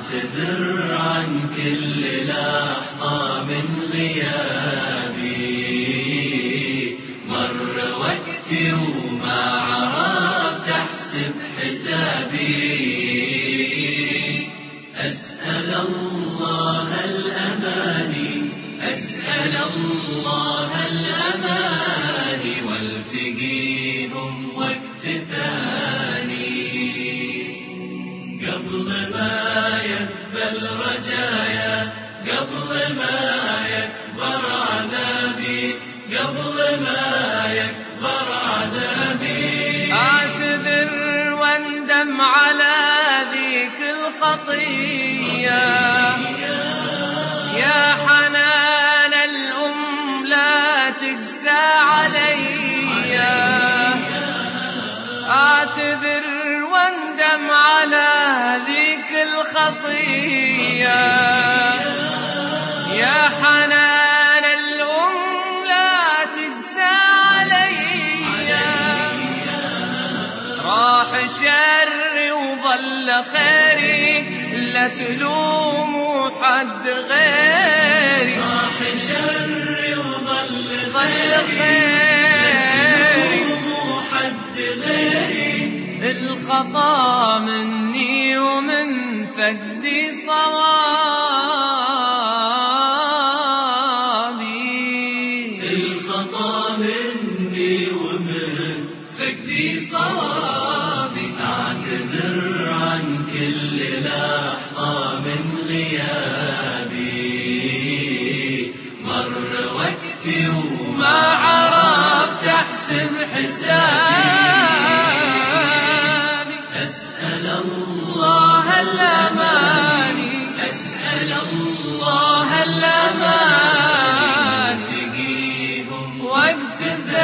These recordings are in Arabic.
أعتذر عن كل لحظة من غيابي، مر وقتي وما عرفت أحسب حسابي. أسأل الله الأماني، أسأل الله الأماني، والتقيهم وقت ثاني قبل ما يذبل رجايا، قبل ما يكبر عذابي، قبل ما يكبر عذابي. أعتذر واندم على ذيك الخطية، يا حنان الأم لا تقسى علي. أعتذر واندم على ذيك الخطية، يا حنان الأم لا تقسى علي. راح شري وظل خيري، لا تلوموا حد غيري. راح شري وظل خيري، الخطا مني ومن فقدي صوابي، الخطا مني ومن فقدي صوابي. أعتذر عن كل لحظة من غيابي، مر وقتي وما عرفت أحسب حسابي. أسأل الله الأماني، أسأل الله الأماني، تقيهم وقت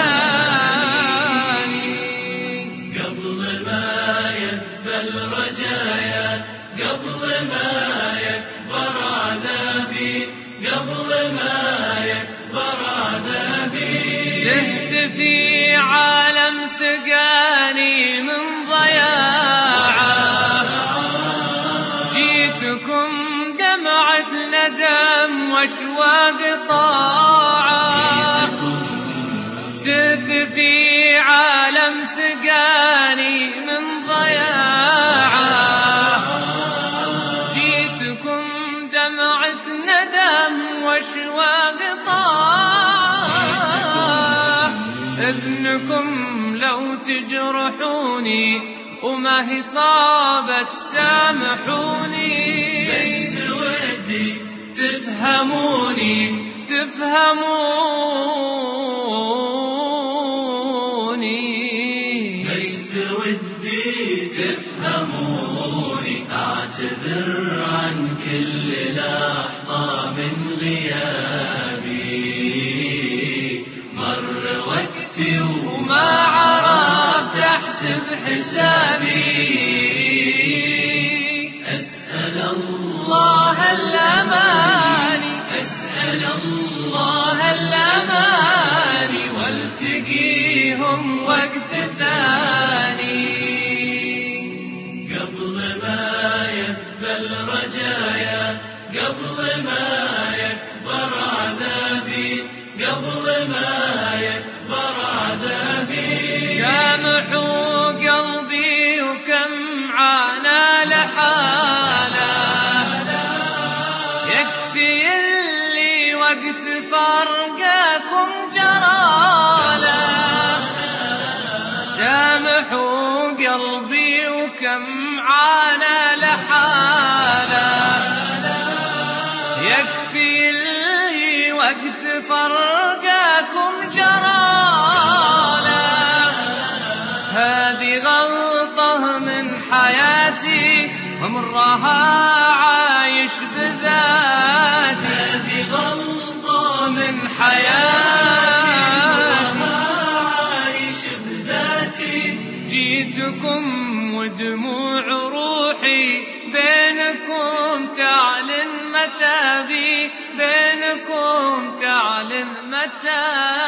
ثاني قبل ما يذبل رجايا، قبل ما يكبر عذابي، قبل ما يكبر عذابي. تهت في عالم سقاني من ضياعه، جيتكم دمعة ندم واشواق طاعة. تهت في عالم سقاني من ضياعه، جيتكم دمعة ندم واشواق طاعة. ابنكم لو تجرحوني وما هي صابت سامحوني، بس ودي تفهموني تفهموني، بس ودي تفهموني. أعتذر عن كل لحظة من غيابي، مر وقتي وما عرفت أحسب حسابي. أسأل الله الأماني، أسأل الله الأماني، والتقيهم وقت ثاني قبل ما يذبل رجايا، قبل ما يكبر عذابي، قبل ما يكبر عذابي. سامحوا قلبي وكم عانى لحاله، يكفي اللي وقت فرقاكم جراله. سامحوا قلبي وكم عانى لحاله، يكفي اللي وقت فرقاكم جراله. هذه غلطة من حياتي ومرها عايش بذاتي. هذه غلطة من حياتي ومرها عايش بذاتي. جيتكم ودموع روحي بينكم تعلن متابي، بينكم تعلن متابي.